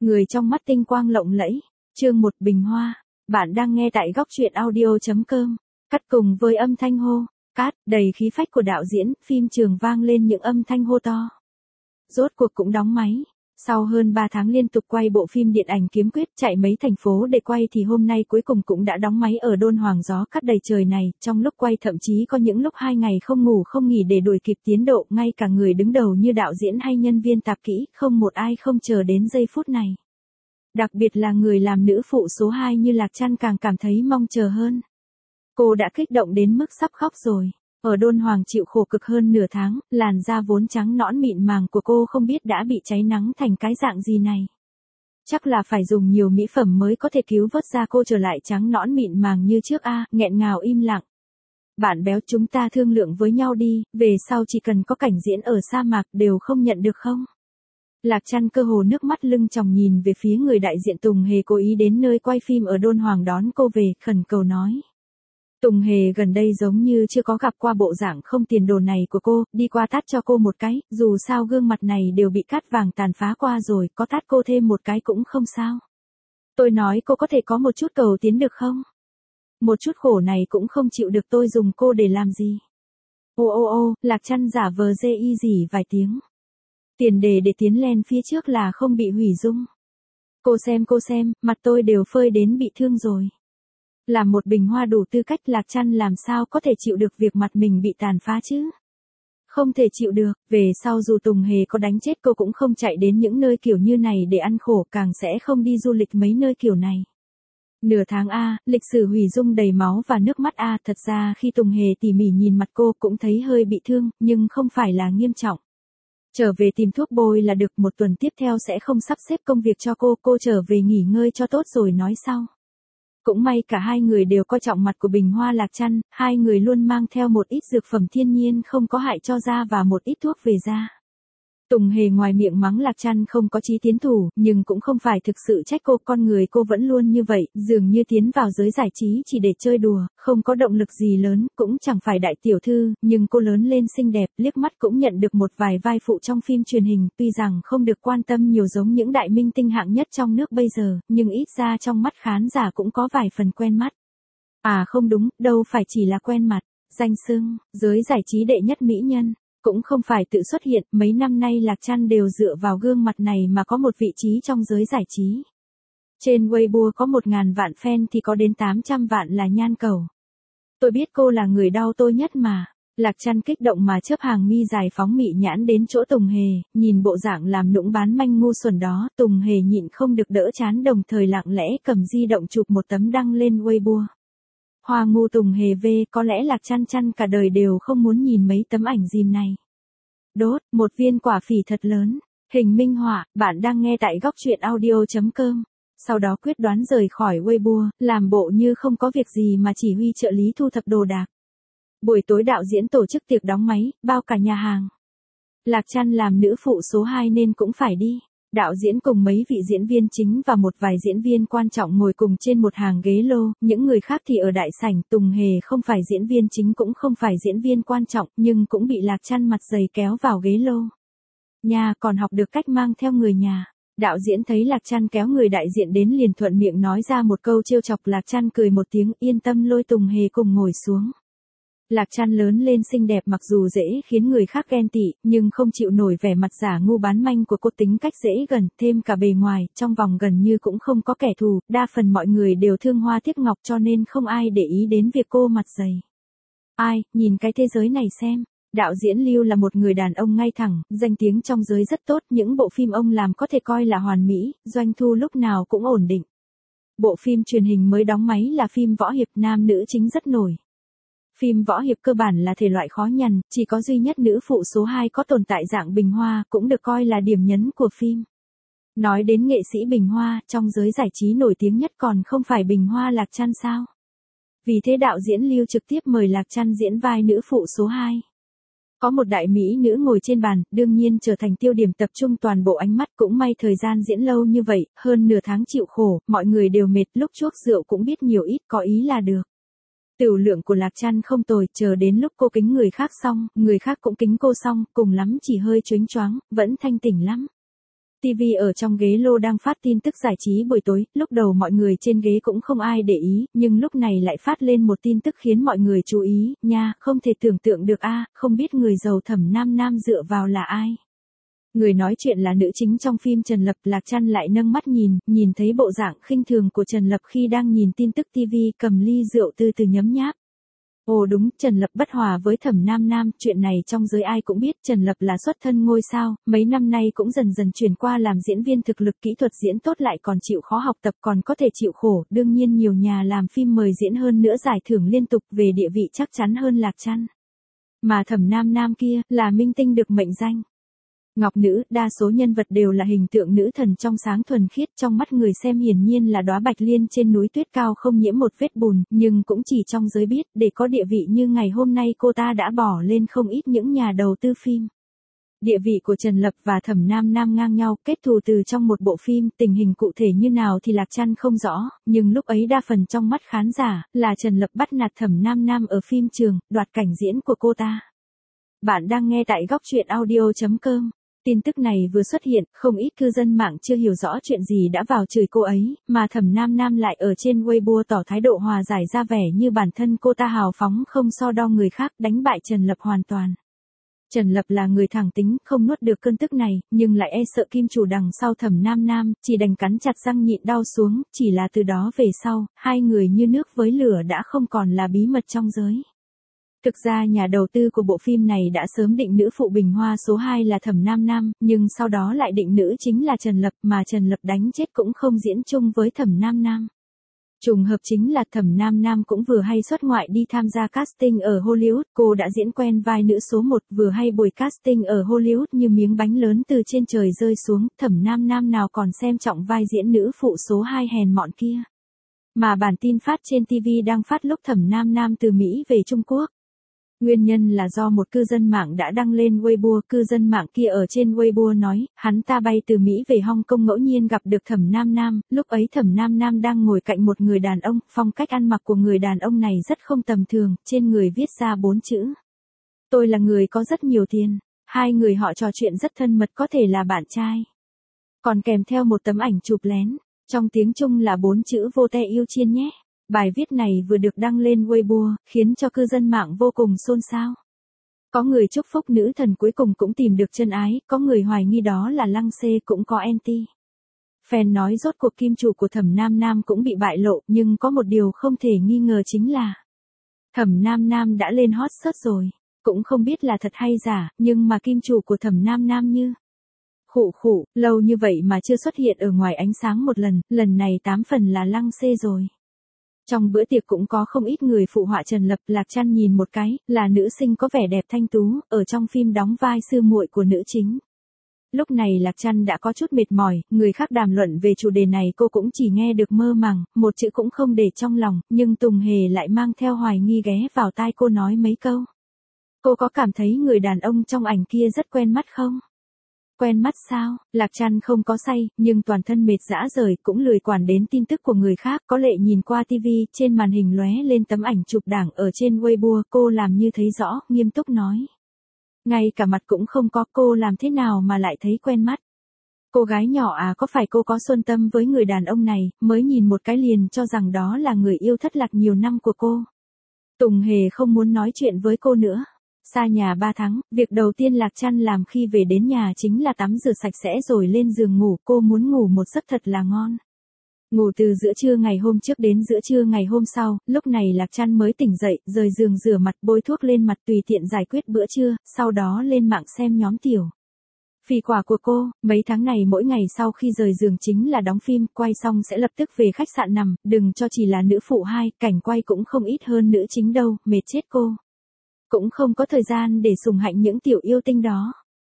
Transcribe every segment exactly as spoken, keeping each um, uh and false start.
Người trong mắt tinh quang lộng lẫy. Chương một Bình Hoa. Bạn đang nghe tại góc truyện audio chấm com. Cắt cùng với âm thanh hô, cát, đầy khí phách của đạo diễn, phim trường vang lên những âm thanh hô to. Rốt cuộc cũng đóng máy. Sau hơn ba tháng liên tục quay bộ phim điện ảnh Kiếm Quyết, chạy mấy thành phố để quay thì hôm nay cuối cùng cũng đã đóng máy ở Đôn Hoàng gió cát đầy trời này. Trong lúc quay thậm chí có những lúc hai ngày không ngủ không nghỉ để đuổi kịp tiến độ, ngay cả người đứng đầu như đạo diễn hay nhân viên tạp kỹ, không một ai không chờ đến giây phút này. Đặc biệt là người làm nữ phụ số hai như Lạc Trăn càng cảm thấy mong chờ hơn. Cô đã kích động đến mức sắp khóc rồi. Ở Đôn Hoàng chịu khổ cực hơn nửa tháng, làn da vốn trắng nõn mịn màng của cô không biết đã bị cháy nắng thành cái dạng gì này. Chắc là phải dùng nhiều mỹ phẩm mới có thể cứu vớt da cô trở lại trắng nõn mịn màng như trước a. À, nghẹn ngào im lặng. Bạn béo, chúng ta thương lượng với nhau đi, về sau chỉ cần có cảnh diễn ở sa mạc đều không nhận được không? Lạc Trăn cơ hồ nước mắt lưng tròng nhìn về phía người đại diện Tùng Hề cố ý đến nơi quay phim ở Đôn Hoàng đón cô về, khẩn cầu nói. Tùng Hề gần đây giống như chưa có gặp qua bộ dạng không tiền đồ này của cô, đi qua tát cho cô một cái, dù sao gương mặt này đều bị cát vàng tàn phá qua rồi, có tát cô thêm một cái cũng không sao. Tôi nói cô có thể có một chút cầu tiến được không? Một chút khổ này cũng không chịu được, tôi dùng cô để làm gì? Ô ô ô, Lạc Trăn giả vờ dê y dỉ vài tiếng. Tiền đề để tiến lên phía trước là không bị hủy dung. Cô xem cô xem, mặt tôi đều phơi đến bị thương rồi. Làm một bình hoa đủ tư cách, Lạc Trăn làm sao có thể chịu được việc mặt mình bị tàn phá chứ? Không thể chịu được, về sau dù Tùng Hề có đánh chết cô cũng không chạy đến những nơi kiểu như này để ăn khổ, càng sẽ không đi du lịch mấy nơi kiểu này. Nửa tháng a, lịch sử hủy dung đầy máu và nước mắt a, thật ra khi Tùng Hề tỉ mỉ nhìn mặt cô cũng thấy hơi bị thương, nhưng không phải là nghiêm trọng. Trở về tìm thuốc bôi là được, một tuần tiếp theo sẽ không sắp xếp công việc cho cô, cô trở về nghỉ ngơi cho tốt rồi nói sau. Cũng may cả hai người đều coi trọng mặt của Bình Hoa Lạc Trăn, hai người luôn mang theo một ít dược phẩm thiên nhiên không có hại cho da và một ít thuốc về da. Tùng Hề ngoài miệng mắng Lạc Trăn không có chí tiến thủ, nhưng cũng không phải thực sự trách cô, con người cô vẫn luôn như vậy, dường như tiến vào giới giải trí chỉ để chơi đùa, không có động lực gì lớn, cũng chẳng phải đại tiểu thư, nhưng cô lớn lên xinh đẹp, liếc mắt cũng nhận được một vài vai phụ trong phim truyền hình, tuy rằng không được quan tâm nhiều giống những đại minh tinh hạng nhất trong nước bây giờ, nhưng ít ra trong mắt khán giả cũng có vài phần quen mắt. À không đúng, đâu phải chỉ là quen mặt, danh xưng, giới giải trí đệ nhất mỹ nhân. Cũng không phải tự xuất hiện, mấy năm nay Lạc Trăn đều dựa vào gương mặt này mà có một vị trí trong giới giải trí. Trên Weibo có một ngàn vạn fan thì có đến tám trăm vạn là nhan cầu. Tôi biết cô là người đau tôi nhất mà. Lạc Trăn kích động mà chớp hàng mi dài phóng mị nhãn đến chỗ Tùng Hề, nhìn bộ dạng làm nũng bán manh ngu xuẩn đó, Tùng Hề nhịn không được đỡ chán, đồng thời lặng lẽ cầm di động chụp một tấm đăng lên Weibo. Hoa ngu Tùng Hề về, có lẽ Lạc Trăn Trăn cả đời đều không muốn nhìn mấy tấm ảnh dìm này. Đốt, một viên quả phỉ thật lớn. Hình minh họa, bạn đang nghe tại góc truyện audio chấm com. Sau đó quyết đoán rời khỏi Weibo, làm bộ như không có việc gì mà chỉ huy trợ lý thu thập đồ đạc. Buổi tối đạo diễn tổ chức tiệc đóng máy, bao cả nhà hàng. Lạc Trăn làm nữ phụ số hai nên cũng phải đi. Đạo diễn cùng mấy vị diễn viên chính và một vài diễn viên quan trọng ngồi cùng trên một hàng ghế lô, những người khác thì ở đại sảnh. Tùng Hề không phải diễn viên chính cũng không phải diễn viên quan trọng, nhưng cũng bị Lạc Trăn mặt dày kéo vào ghế lô. Nhà còn học được cách mang theo người nhà. Đạo diễn thấy Lạc Trăn kéo người đại diện đến liền thuận miệng nói ra một câu trêu chọc. Lạc Trăn cười một tiếng, yên tâm, lôi Tùng Hề cùng ngồi xuống. Lạc Trăn lớn lên xinh đẹp mặc dù dễ khiến người khác ghen tị, nhưng không chịu nổi vẻ mặt giả ngu bán manh của cô, tính cách dễ gần, thêm cả bề ngoài, trong vòng gần như cũng không có kẻ thù, đa phần mọi người đều thương hoa tiếc ngọc cho nên không ai để ý đến việc cô mặt dày. Ai, nhìn cái thế giới này xem. Đạo diễn Lưu là một người đàn ông ngay thẳng, danh tiếng trong giới rất tốt, những bộ phim ông làm có thể coi là hoàn mỹ, doanh thu lúc nào cũng ổn định. Bộ phim truyền hình mới đóng máy là phim võ hiệp, nam nữ chính rất nổi. Phim võ hiệp cơ bản là thể loại khó nhằn, chỉ có duy nhất nữ phụ số hai có tồn tại dạng Bình Hoa, cũng được coi là điểm nhấn của phim. Nói đến nghệ sĩ Bình Hoa, trong giới giải trí nổi tiếng nhất còn không phải Bình Hoa Lạc Trăn sao? Vì thế đạo diễn Lưu trực tiếp mời Lạc Trăn diễn vai nữ phụ số hai. Có một đại mỹ nữ ngồi trên bàn, đương nhiên trở thành tiêu điểm tập trung toàn bộ ánh mắt, cũng may thời gian diễn lâu như vậy, hơn nửa tháng chịu khổ, mọi người đều mệt, lúc chuốc rượu cũng biết nhiều ít, có ý là được. Tửu lượng của Lạc Trăn không tồi, chờ đến lúc cô kính người khác xong, người khác cũng kính cô xong, cùng lắm chỉ hơi choáng choáng, vẫn thanh tỉnh lắm. ti vi ở trong ghế lô đang phát tin tức giải trí buổi tối, lúc đầu mọi người trên ghế cũng không ai để ý, nhưng lúc này lại phát lên một tin tức khiến mọi người chú ý, nha, không thể tưởng tượng được a, không biết người giàu Thẩm Nam Nam dựa vào là ai. Người nói chuyện là nữ chính trong phim Trần Lập. Lạc Trăn lại nâng mắt nhìn, nhìn thấy bộ dạng khinh thường của Trần Lập khi đang nhìn tin tức ti vi, cầm ly rượu từ từ nhấm nháp. Ồ đúng, Trần Lập bất hòa với Thẩm Nam Nam, chuyện này trong giới ai cũng biết. Trần Lập là xuất thân ngôi sao, mấy năm nay cũng dần dần chuyển qua làm diễn viên, thực lực kỹ thuật diễn tốt, lại còn chịu khó học tập, còn có thể chịu khổ, đương nhiên nhiều nhà làm phim mời diễn hơn nữa, giải thưởng liên tục, về địa vị chắc chắn hơn Lạc Trăn. Mà Thẩm Nam Nam kia, là minh tinh được mệnh danh Ngọc Nữ, đa số nhân vật đều là hình tượng nữ thần trong sáng thuần khiết, trong mắt người xem hiển nhiên là đóa bạch liên trên núi tuyết cao không nhiễm một vết bùn, nhưng cũng chỉ trong giới biết, để có địa vị như ngày hôm nay cô ta đã bỏ lên không ít những nhà đầu tư phim. Địa vị của Trần Lập và Thẩm Nam Nam ngang nhau, kết thù từ trong một bộ phim, tình hình cụ thể như nào thì Lạc Trăn không rõ, nhưng lúc ấy đa phần trong mắt khán giả, là Trần Lập bắt nạt Thẩm Nam Nam ở phim trường, đoạt cảnh diễn của cô ta. Bạn đang nghe tại góc truyện audio chấm com. Tin tức này vừa xuất hiện, không ít cư dân mạng chưa hiểu rõ chuyện gì đã vào chửi cô ấy, mà Thẩm Nam Nam lại ở trên Weibo tỏ thái độ hòa giải, ra vẻ như bản thân cô ta hào phóng không so đo người khác, đánh bại Trần Lập hoàn toàn. Trần Lập là người thẳng tính, không nuốt được cơn tức này, nhưng lại e sợ kim chủ đằng sau Thẩm Nam Nam, chỉ đành cắn chặt răng nhịn đau xuống, chỉ là từ đó về sau, hai người như nước với lửa đã không còn là bí mật trong giới. Thực ra nhà đầu tư của bộ phim này đã sớm định nữ phụ bình hoa số hai là Thẩm Nam Nam, nhưng sau đó lại định nữ chính là Trần Lập, mà Trần Lập đánh chết cũng không diễn chung với Thẩm Nam Nam. Trùng hợp chính là Thẩm Nam Nam cũng vừa hay xuất ngoại đi tham gia casting ở Hollywood, cô đã diễn quen vai nữ số một, vừa hay buổi casting ở Hollywood như miếng bánh lớn từ trên trời rơi xuống, Thẩm Nam Nam nào còn xem trọng vai diễn nữ phụ số hai hèn mọn kia. Mà bản tin phát trên ti vi đang phát lúc Thẩm Nam Nam từ Mỹ về Trung Quốc. Nguyên nhân là do một cư dân mạng đã đăng lên Weibo, cư dân mạng kia ở trên Weibo nói, hắn ta bay từ Mỹ về Hong Kong ngẫu nhiên gặp được Thẩm Nam Nam, lúc ấy Thẩm Nam Nam đang ngồi cạnh một người đàn ông, phong cách ăn mặc của người đàn ông này rất không tầm thường, trên người viết ra bốn chữ. Tôi là người có rất nhiều tiền, hai người họ trò chuyện rất thân mật, có thể là bạn trai. Còn kèm theo một tấm ảnh chụp lén, trong tiếng Trung là bốn chữ vô te yêu chiên nhé. Bài viết này vừa được đăng lên Weibo, khiến cho cư dân mạng vô cùng xôn xao. Có người chúc phúc nữ thần cuối cùng cũng tìm được chân ái, có người hoài nghi đó là Lăng Xê, cũng có anti. Fan nói rốt cuộc kim chủ của Thẩm Nam Nam cũng bị bại lộ, nhưng có một điều không thể nghi ngờ chính là Thẩm Nam Nam đã lên hot search rồi, cũng không biết là thật hay giả, nhưng mà kim chủ của Thẩm Nam Nam như... Khụ khụ, lâu như vậy mà chưa xuất hiện ở ngoài ánh sáng một lần, lần này tám phần là Lăng Xê rồi. Trong bữa tiệc cũng có không ít người phụ họa Trần Lập. Lạc Trăn nhìn một cái, là nữ sinh có vẻ đẹp thanh tú, ở trong phim đóng vai sư muội của nữ chính. Lúc này Lạc Trăn đã có chút mệt mỏi, người khác đàm luận về chủ đề này cô cũng chỉ nghe được mơ màng, một chữ cũng không để trong lòng, nhưng Tùng Hề lại mang theo hoài nghi ghé vào tai cô nói mấy câu. Cô có cảm thấy người đàn ông trong ảnh kia rất quen mắt không? Quen mắt sao? Lạc Trăn không có say, nhưng toàn thân mệt rã rời, cũng lười quản đến tin tức của người khác, có lệ nhìn qua tivi, trên màn hình lóe lên tấm ảnh chụp đảng ở trên Weibo, cô làm như thấy rõ, nghiêm túc nói. Ngay cả mặt cũng không có, cô làm thế nào mà lại thấy quen mắt? Cô gái nhỏ à, có phải cô có xuân tâm với người đàn ông này, mới nhìn một cái liền cho rằng đó là người yêu thất lạc nhiều năm của cô? Tùng Hề không muốn nói chuyện với cô nữa. Xa nhà ba tháng, việc đầu tiên Lạc Trăn làm khi về đến nhà chính là tắm rửa sạch sẽ rồi lên giường ngủ, cô muốn ngủ một giấc thật là ngon. Ngủ từ giữa trưa ngày hôm trước đến giữa trưa ngày hôm sau, lúc này Lạc Trăn mới tỉnh dậy, rời giường rửa mặt, bôi thuốc lên mặt tùy tiện giải quyết bữa trưa, sau đó lên mạng xem nhóm tiểu phỉ quả của cô. Mấy tháng này mỗi ngày sau khi rời giường chính là đóng phim, quay xong sẽ lập tức về khách sạn nằm, đừng cho chỉ là nữ phụ hai, cảnh quay cũng không ít hơn nữ chính đâu, mệt chết cô. Cũng không có thời gian để sủng hạnh những tiểu yêu tinh đó.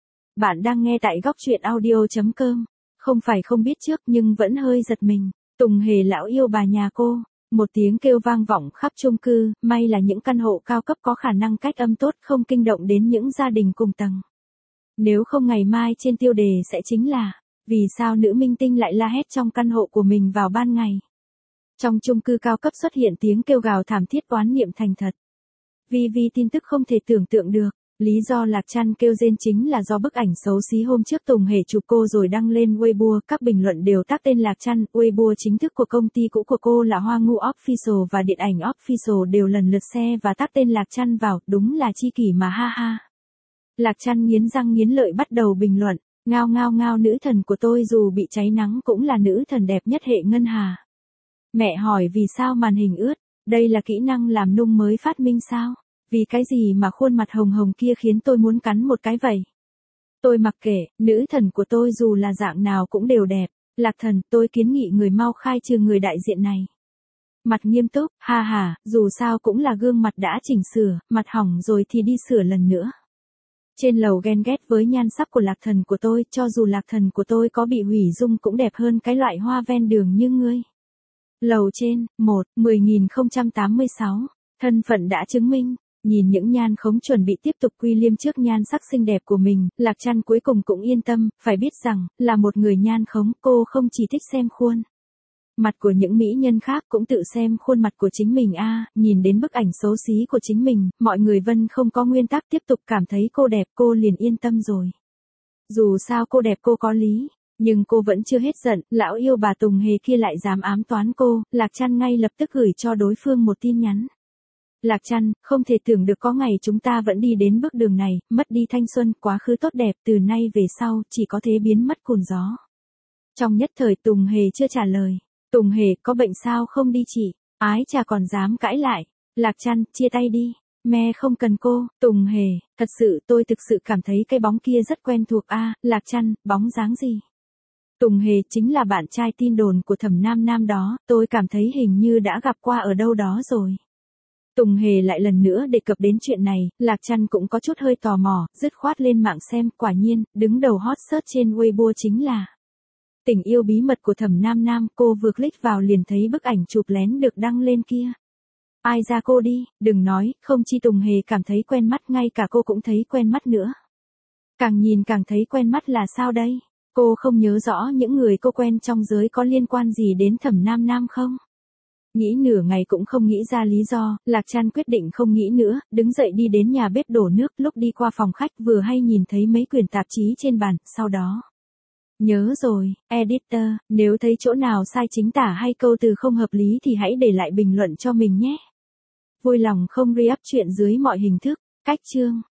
Bạn đang nghe tại góc truyện audio chấm com. Không phải không biết trước nhưng vẫn hơi giật mình. Tùng Hề lão yêu bà nhà cô. Một tiếng kêu vang vọng khắp chung cư, may là những căn hộ cao cấp có khả năng cách âm tốt, không kinh động đến những gia đình cùng tầng. Nếu không ngày mai trên tiêu đề sẽ chính là, vì sao nữ minh tinh lại la hét trong căn hộ của mình vào ban ngày. Trong chung cư cao cấp xuất hiện tiếng kêu gào thảm thiết oán niệm thành thật. Vi Vi tin tức không thể tưởng tượng được. Lý do Lạc Trăn kêu rên chính là do bức ảnh xấu xí hôm trước Tùng Hề chụp cô rồi đăng lên Weibo, các bình luận đều tác tên Lạc Trăn, Weibo chính thức của công ty cũ của cô là Hoa Ngu Official và Điện ảnh Official đều lần lượt share và tác tên Lạc Trăn vào, đúng là chi kỷ mà ha ha. Lạc Trăn nghiến răng nghiến lợi bắt đầu bình luận, ngao ngao ngao nữ thần của tôi dù bị cháy nắng cũng là nữ thần đẹp nhất hệ ngân hà. Mẹ hỏi vì sao màn hình ướt, đây là kỹ năng làm nung mới phát minh sao? Vì cái gì mà khuôn mặt hồng hồng kia khiến tôi muốn cắn một cái vậy? Tôi mặc kệ, nữ thần của tôi dù là dạng nào cũng đều đẹp. Lạc thần, tôi kiến nghị người mau khai trừ người đại diện này. Mặt nghiêm túc, ha ha, dù sao cũng là gương mặt đã chỉnh sửa, mặt hỏng rồi thì đi sửa lần nữa. Trên lầu ghen ghét với nhan sắc của lạc thần của tôi, cho dù lạc thần của tôi có bị hủy dung cũng đẹp hơn cái loại hoa ven đường như ngươi. Lầu trên, một, mười nghìn không trăm tám mươi sáu, thân phận đã chứng minh. Nhìn những nhan khống chuẩn bị tiếp tục quy liêm trước nhan sắc xinh đẹp của mình, Lạc Trăn cuối cùng cũng yên tâm, phải biết rằng, là một người nhan khống, cô không chỉ thích xem khuôn mặt của những mỹ nhân khác cũng tự xem khuôn mặt của chính mình a à, nhìn đến bức ảnh xấu xí của chính mình, mọi người Vân không có nguyên tắc tiếp tục cảm thấy cô đẹp cô liền yên tâm rồi. Dù sao cô đẹp cô có lý, nhưng cô vẫn chưa hết giận, lão yêu bà Tùng Hề kia lại dám ám toán cô, Lạc Trăn ngay lập tức gửi cho đối phương một tin nhắn. Lạc Trăn, không thể tưởng được có ngày chúng ta vẫn đi đến bước đường này, mất đi thanh xuân, quá khứ tốt đẹp, từ nay về sau, chỉ có thế biến mất cùn gió. Trong nhất thời Tùng Hề chưa trả lời. Tùng Hề, có bệnh sao không đi chị? Ái chà còn dám cãi lại. Lạc Trăn, chia tay đi. Me không cần cô. Tùng Hề, thật sự tôi thực sự cảm thấy cái bóng kia rất quen thuộc a. À, Lạc Trăn, bóng dáng gì? Tùng Hề chính là bạn trai tin đồn của Thẩm Nam Nam đó, tôi cảm thấy hình như đã gặp qua ở đâu đó rồi. Tùng Hề lại lần nữa đề cập đến chuyện này, Lạc Trăn cũng có chút hơi tò mò, dứt khoát lên mạng xem, quả nhiên, đứng đầu hot search trên Weibo chính là tình yêu bí mật của Thẩm Nam Nam, cô vừa click vào liền thấy bức ảnh chụp lén được đăng lên kia. Ai ra cô đi, đừng nói, không chi Tùng Hề cảm thấy quen mắt, ngay cả cô cũng thấy quen mắt nữa. Càng nhìn càng thấy quen mắt là sao đây? Cô không nhớ rõ những người cô quen trong giới có liên quan gì đến Thẩm Nam Nam không? Nghĩ nửa ngày cũng không nghĩ ra lý do, Lạc Trăn quyết định không nghĩ nữa, đứng dậy đi đến nhà bếp đổ nước, lúc đi qua phòng khách vừa hay nhìn thấy mấy quyển tạp chí trên bàn, sau đó. Nhớ rồi, editor, nếu thấy chỗ nào sai chính tả hay câu từ không hợp lý thì hãy để lại bình luận cho mình nhé. Vui lòng không re-up chuyện dưới mọi hình thức, cách chương.